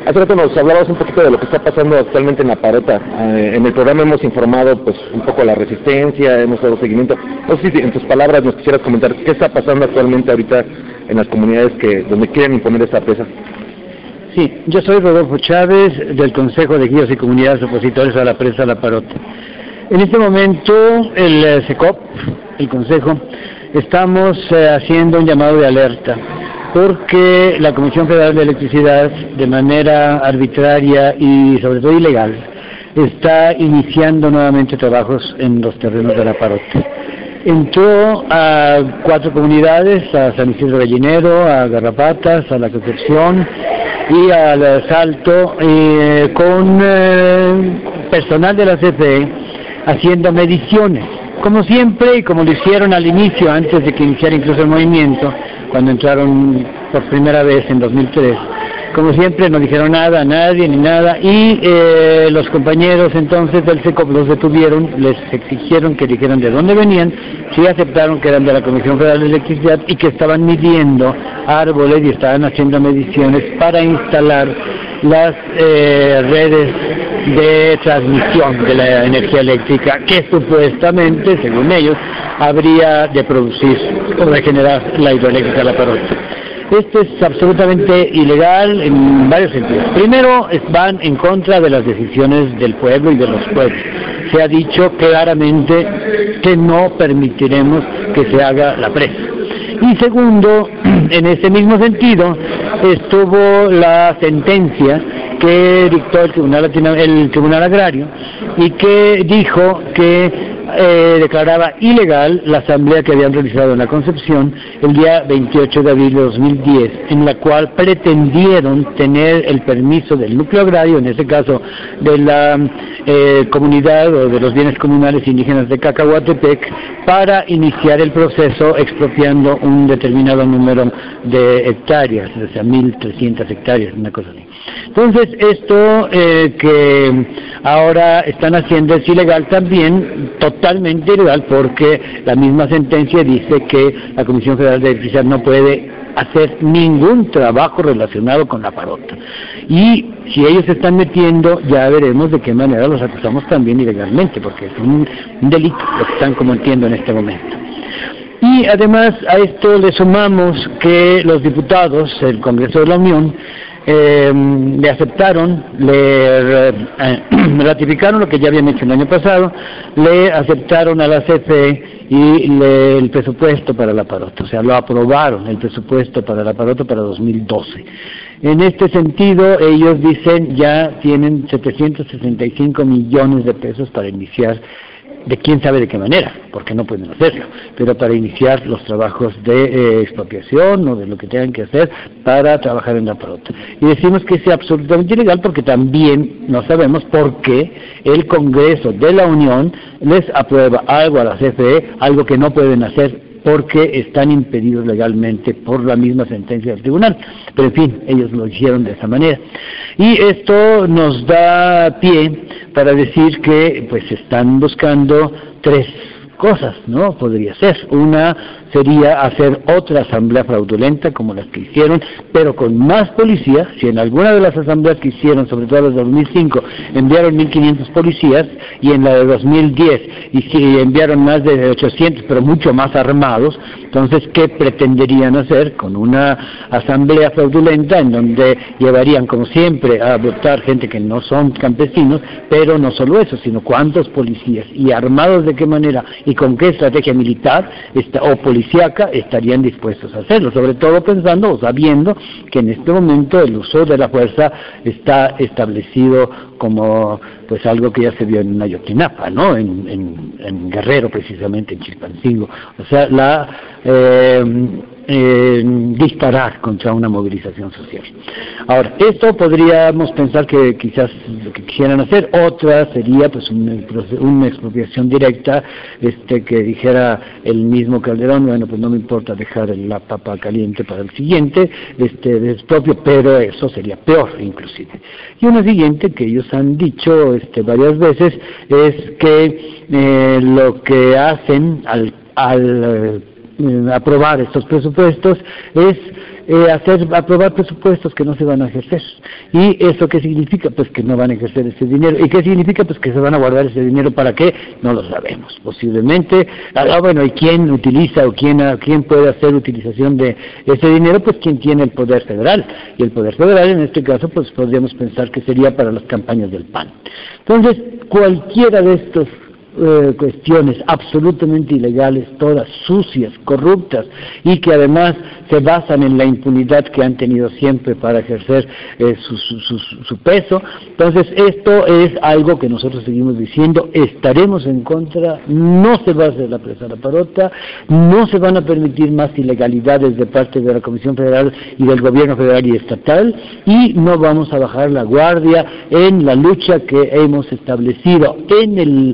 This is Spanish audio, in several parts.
Hace rato nos hablabas un poquito de lo que está pasando actualmente en La Parota. En el programa hemos informado pues un poco la resistencia, hemos dado seguimiento. No sé si en tus palabras nos quisieras comentar qué está pasando actualmente ahorita en las comunidades donde quieren imponer esta presa. Sí, yo soy Rodolfo Chávez, del Consejo de Guías y Comunidades Opositores a la Presa La Parota. En este momento, el SECOP, el Consejo, estamos haciendo un llamado de alerta, porque la Comisión Federal de Electricidad, de manera arbitraria y sobre todo ilegal, está iniciando nuevamente trabajos en los terrenos de La Parota. Entró a 4 comunidades, a San Isidro Gallinero, a Garrapatas, a La Concepción y al Salto, con personal de la CFE haciendo mediciones, como siempre y como lo hicieron al inicio, antes de que iniciara incluso el movimiento, cuando entraron por primera vez en 2003. Como siempre no dijeron nada a nadie ni nada, y los compañeros entonces del SECOP los detuvieron, les exigieron que dijeran de dónde venían, sí aceptaron que eran de la Comisión Federal de Electricidad y que estaban midiendo árboles y estaban haciendo mediciones para instalar las redes de transmisión de la energía eléctrica que supuestamente, según ellos, habría de producir o de generar la hidroeléctrica La Parota. Esto es absolutamente ilegal en varios sentidos. Primero, van en contra de las decisiones del pueblo y de los pueblos. Se ha dicho claramente que no permitiremos que se haga la presa. Y segundo, en ese mismo sentido, estuvo la sentencia que dictó el Tribunal Agrario y que dijo que declaraba ilegal la asamblea que habían realizado en La Concepción el día 28 de abril de 2010, en la cual pretendieron tener el permiso del núcleo agrario, en este caso de la comunidad o de los bienes comunales indígenas de Cacahuatepec, para iniciar el proceso expropiando un determinado número de hectáreas, o sea, 1.300 hectáreas, una cosa así. Entonces, esto que ahora están haciendo es ilegal también, totalmente ilegal, porque la misma sentencia dice que la Comisión Federal de Electricidad no puede hacer ningún trabajo relacionado con La Parota. Y si ellos se están metiendo, ya veremos de qué manera los acusamos también ilegalmente, porque es un delito lo que están cometiendo en este momento. Y además a esto le sumamos que los diputados del Congreso de la Unión le aceptaron, le ratificaron lo que ya habían hecho el año pasado, le aceptaron a la CFE y el presupuesto para La Parota, o sea, lo aprobaron el presupuesto para La Parota para 2012. En este sentido, ellos dicen ya tienen 765 millones de pesos para iniciar, de quién sabe de qué manera, porque no pueden hacerlo, pero para iniciar los trabajos de expropiación o de lo que tengan que hacer para trabajar en La Parota. Y decimos que es absolutamente ilegal porque también no sabemos por qué el Congreso de la Unión les aprueba algo a la CFE, algo que no pueden hacer porque están impedidos legalmente por la misma sentencia del tribunal. Pero en fin, ellos lo hicieron de esa manera. Y esto nos da pie para decir que pues están buscando 3 cosas, ¿no? Podría ser. Una sería hacer otra asamblea fraudulenta como las que hicieron, pero con más policías. Si en alguna de las asambleas que hicieron, sobre todo las de 2005, enviaron 1.500 policías, y en la de 2010 enviaron más de 800, pero mucho más armados, entonces, ¿qué pretenderían hacer con una asamblea fraudulenta en donde llevarían, como siempre, a votar gente que no son campesinos, pero no solo eso, sino cuántos policías, y armados de qué manera, y con qué estrategia militar o policíaca estarían dispuestos a hacerlo, sobre todo pensando o sabiendo que en este momento el uso de la fuerza está establecido como pues algo que ya se vio en Ayotzinapa, ¿no? En Guerrero, precisamente, en Chilpancingo. O sea, disparar contra una movilización social. Ahora, esto podríamos pensar que quizás lo que quisieran hacer. Otra sería pues una expropiación directa, que dijera el mismo Calderón, bueno, pues no me importa dejar la papa caliente para el siguiente, expropio, pero eso sería peor inclusive. Y una siguiente que ellos han dicho varias veces es que lo que hacen al aprobar estos presupuestos es aprobar presupuestos que no se van a ejercer. ¿Y eso qué significa? Pues que no van a ejercer ese dinero. ¿Y qué significa? Pues que se van a guardar ese dinero. ¿Para qué? No lo sabemos. Posiblemente, bueno, ¿y quién utiliza o quién puede hacer utilización de ese dinero? Pues quien tiene el poder federal. Y el poder federal, en este caso, pues podríamos pensar que sería para las campañas del PAN. Entonces, cualquiera de estos cuestiones absolutamente ilegales, todas sucias, corruptas, y que además se basan en la impunidad que han tenido siempre para ejercer su peso. Entonces esto es algo que nosotros seguimos diciendo, estaremos en contra, no se va a hacer la presa La Parota, no se van a permitir más ilegalidades de parte de la Comisión Federal y del Gobierno Federal y Estatal, y no vamos a bajar la guardia en la lucha que hemos establecido en el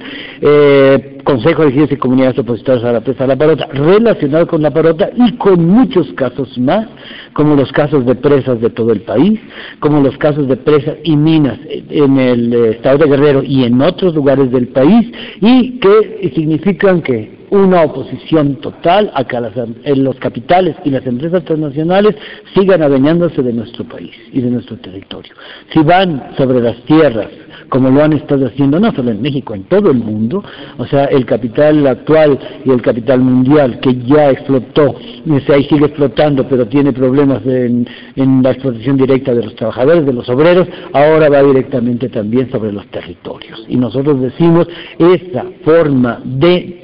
Consejo de Ejidos y Comunidades Opositoras a la presa La Parota, relacionado con La Parota y con muchos casos más, como los casos de presas de todo el país, como los casos de presas y minas en el estado de Guerrero y en otros lugares del país, y que significan que una oposición total a que los capitales y las empresas transnacionales sigan adueñándose de nuestro país y de nuestro territorio. Si van sobre las tierras, como lo han estado haciendo no solo en México, en todo el mundo, o sea, el capital actual y el capital mundial que ya explotó, ahí sigue explotando, pero tiene problemas en la explotación directa de los trabajadores, de los obreros, ahora va directamente también sobre los territorios. Y nosotros decimos, esa forma de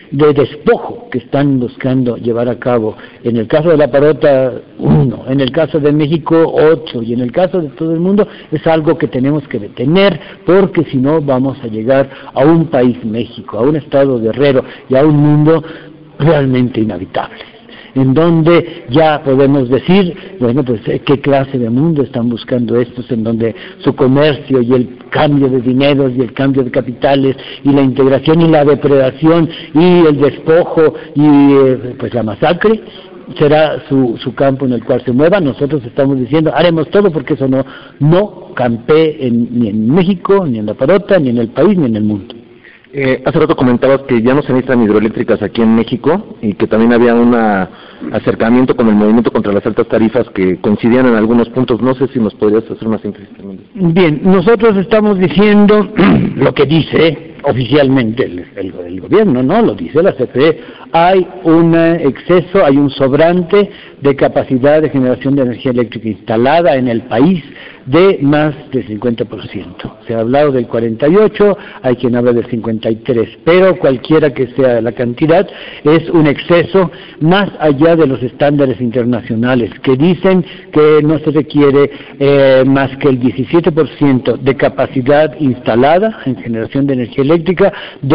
despojo que están buscando llevar a cabo, en el caso de La Parota 1, en el caso de México 8 y en el caso de todo el mundo, es algo que tenemos que detener, porque si no vamos a llegar a un país México, a un estado Guerrero y a un mundo realmente inhabitable, en donde ya podemos decir, bueno, pues qué clase de mundo están buscando estos, en donde su comercio y el cambio de dineros y el cambio de capitales y la integración y la depredación y el despojo y pues la masacre será su campo en el cual se mueva. Nosotros estamos diciendo, haremos todo porque eso no campee ni en México, ni en La Parota, ni en el país, ni en el mundo. Hace rato comentabas que ya no se necesitan hidroeléctricas aquí en México y que también había un acercamiento con el movimiento contra las altas tarifas que coincidían en algunos puntos. No sé si nos podrías hacer una síntesis también. Bien, nosotros estamos diciendo lo que dice oficialmente el gobierno, no lo dice la CFE. Hay un exceso, hay un sobrante de capacidad de generación de energía eléctrica instalada en el país de más del 50%. Se ha hablado del 48%, hay quien habla del 53%, pero cualquiera que sea la cantidad, es un exceso más allá de los estándares internacionales, que dicen que no se requiere más que el 17% de capacidad instalada en generación de energía eléctrica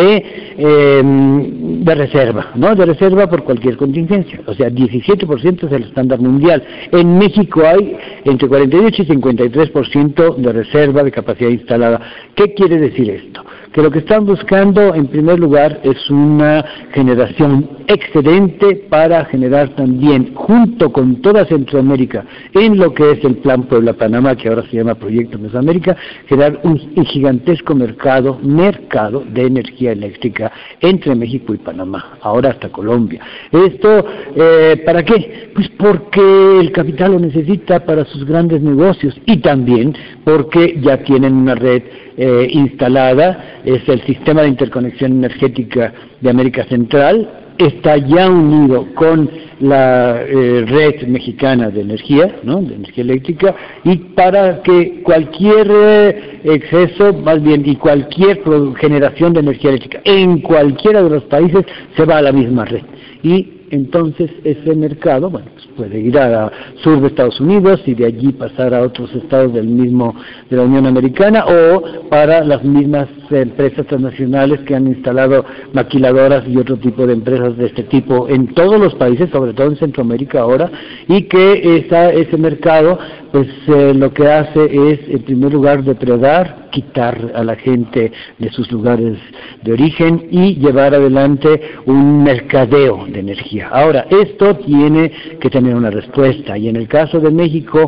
de reserva, ¿no? De reserva por cualquier contingencia, o sea, 17% es el estándar mundial. En México hay entre 48 y 53% de reserva de capacidad instalada. ¿Qué quiere decir esto? Que lo que están buscando en primer lugar es una generación excedente para generar también, junto con toda Centroamérica, en lo que es el Plan Puebla-Panamá, que ahora se llama Proyecto Mesoamérica, generar un gigantesco mercado de energía eléctrica entre México y Panamá, ahora hasta Colombia. ¿Esto para qué? Pues porque el capital lo necesita para sus grandes negocios y también porque ya tienen una red instalada, es el Sistema de Interconexión Energética de América Central, está ya unido con la red mexicana de energía, ¿no?, de energía eléctrica, y para que cualquier exceso, más bien, y cualquier generación de energía eléctrica en cualquiera de los países se va a la misma red. Y entonces ese mercado, bueno, pues puede ir al sur de Estados Unidos y de allí pasar a otros estados de la Unión Americana, o para las mismas empresas transnacionales que han instalado maquiladoras y otro tipo de empresas de este tipo en todos los países, sobre todo en Centroamérica ahora, y que ese mercado pues lo que hace es, en primer lugar, depredar, quitar a la gente de sus lugares de origen y llevar adelante un mercadeo de energía. Ahora, esto tiene que tener una respuesta, y en el caso de México,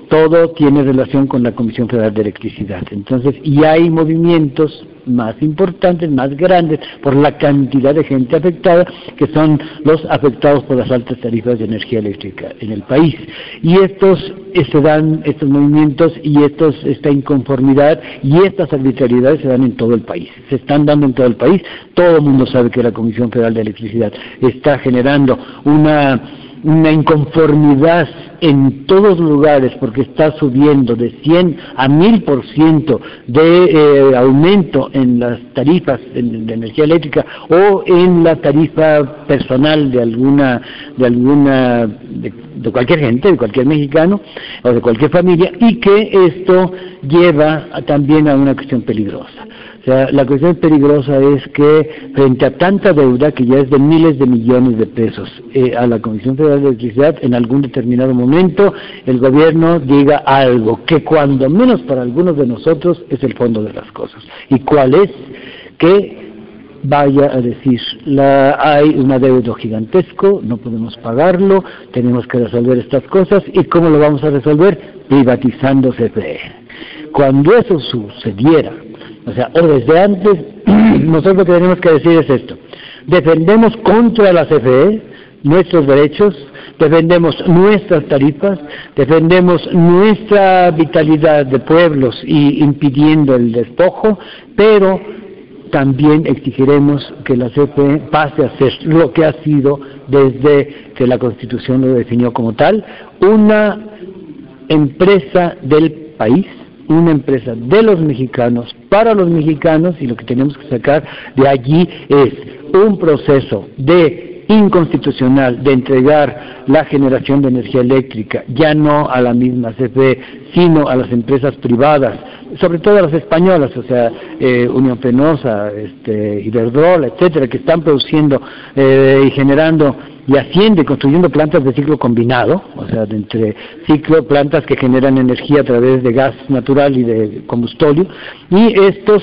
todo tiene relación con la Comisión Federal de Electricidad. Entonces, y hay movimientos más importantes, más grandes, por la cantidad de gente afectada, que son los afectados por las altas tarifas de energía eléctrica en el país. Y estos movimientos y esta inconformidad y estas arbitrariedades se dan en todo el país. Se están dando en todo el país. Todo el mundo sabe que la Comisión Federal de Electricidad está generando una inconformidad en todos los lugares, porque está subiendo de 100 a 1000% de aumento en las tarifas de energía eléctrica o en la tarifa personal de cualquier gente, de cualquier mexicano o de cualquier familia, y que esto lleva también a una cuestión peligrosa. O sea, la cuestión peligrosa es que frente a tanta deuda, que ya es de miles de millones de pesos, a la Comisión Federal de Electricidad, en algún determinado momento, el gobierno diga algo, que cuando menos para algunos de nosotros es el fondo de las cosas. ¿Y cuál es? Que vaya a decir, hay un adeudo gigantesco, no podemos pagarlo, tenemos que resolver estas cosas. ¿Y cómo lo vamos a resolver? Privatizando CFE. Cuando eso sucediera, o sea, o desde antes, nosotros lo que tenemos que decir es esto: defendemos contra la CFE nuestros derechos, defendemos nuestras tarifas, defendemos nuestra vitalidad de pueblos y impidiendo el despojo, pero también exigiremos que la CFE pase a ser lo que ha sido desde que la Constitución lo definió como tal, una empresa del país, una empresa de los mexicanos, para los mexicanos, y lo que tenemos que sacar de allí es un proceso inconstitucional de entregar la generación de energía eléctrica, ya no a la misma CFE, sino a las empresas privadas, sobre todo a las españolas, o sea, Unión Fenosa, Iberdrola, etcétera, que están produciendo y generando y construyendo plantas de ciclo combinado, o sea, plantas que generan energía a través de gas natural y de combustóleo, y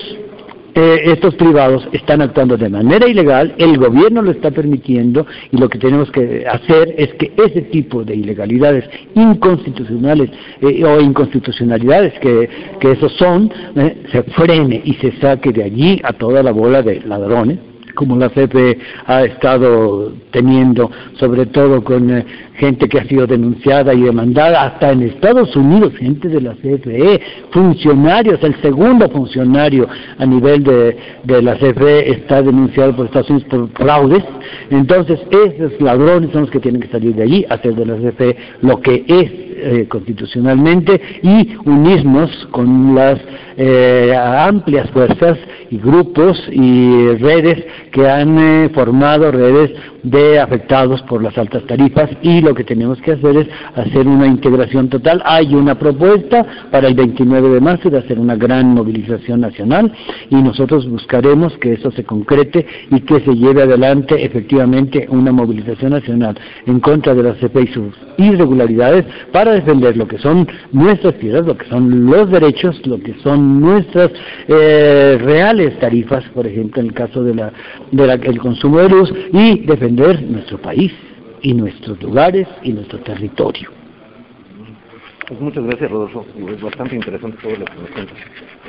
estos privados están actuando de manera ilegal, el gobierno lo está permitiendo, y lo que tenemos que hacer es que ese tipo de ilegalidades inconstitucionales o inconstitucionalidades que esos son, se frene y se saque de allí a toda la bola de ladrones, como la CFE ha estado teniendo, sobre todo con gente que ha sido denunciada y demandada, hasta en Estados Unidos, gente de la CFE, funcionarios, el segundo funcionario a nivel de la CFE está denunciado por Estados Unidos por fraudes. Entonces, esos ladrones son los que tienen que salir de allí, hacer de la CFE lo que es constitucionalmente, y unirnos con las amplias fuerzas y grupos y redes que han formado redes de afectados por las altas tarifas, y lo que tenemos que hacer es hacer una integración total. Hay una propuesta para el 29 de marzo de hacer una gran movilización nacional, y nosotros buscaremos que eso se concrete y que se lleve adelante efectivamente una movilización nacional en contra de la CFE y sus irregularidades, para defender lo que son nuestras tierras, lo que son los derechos, lo que son nuestras reales tarifas, por ejemplo en el caso del consumo de luz, y defender nuestro país y nuestros lugares y nuestro territorio. Pues muchas gracias, Rodolfo, es bastante interesante todo lo que nos cuentas.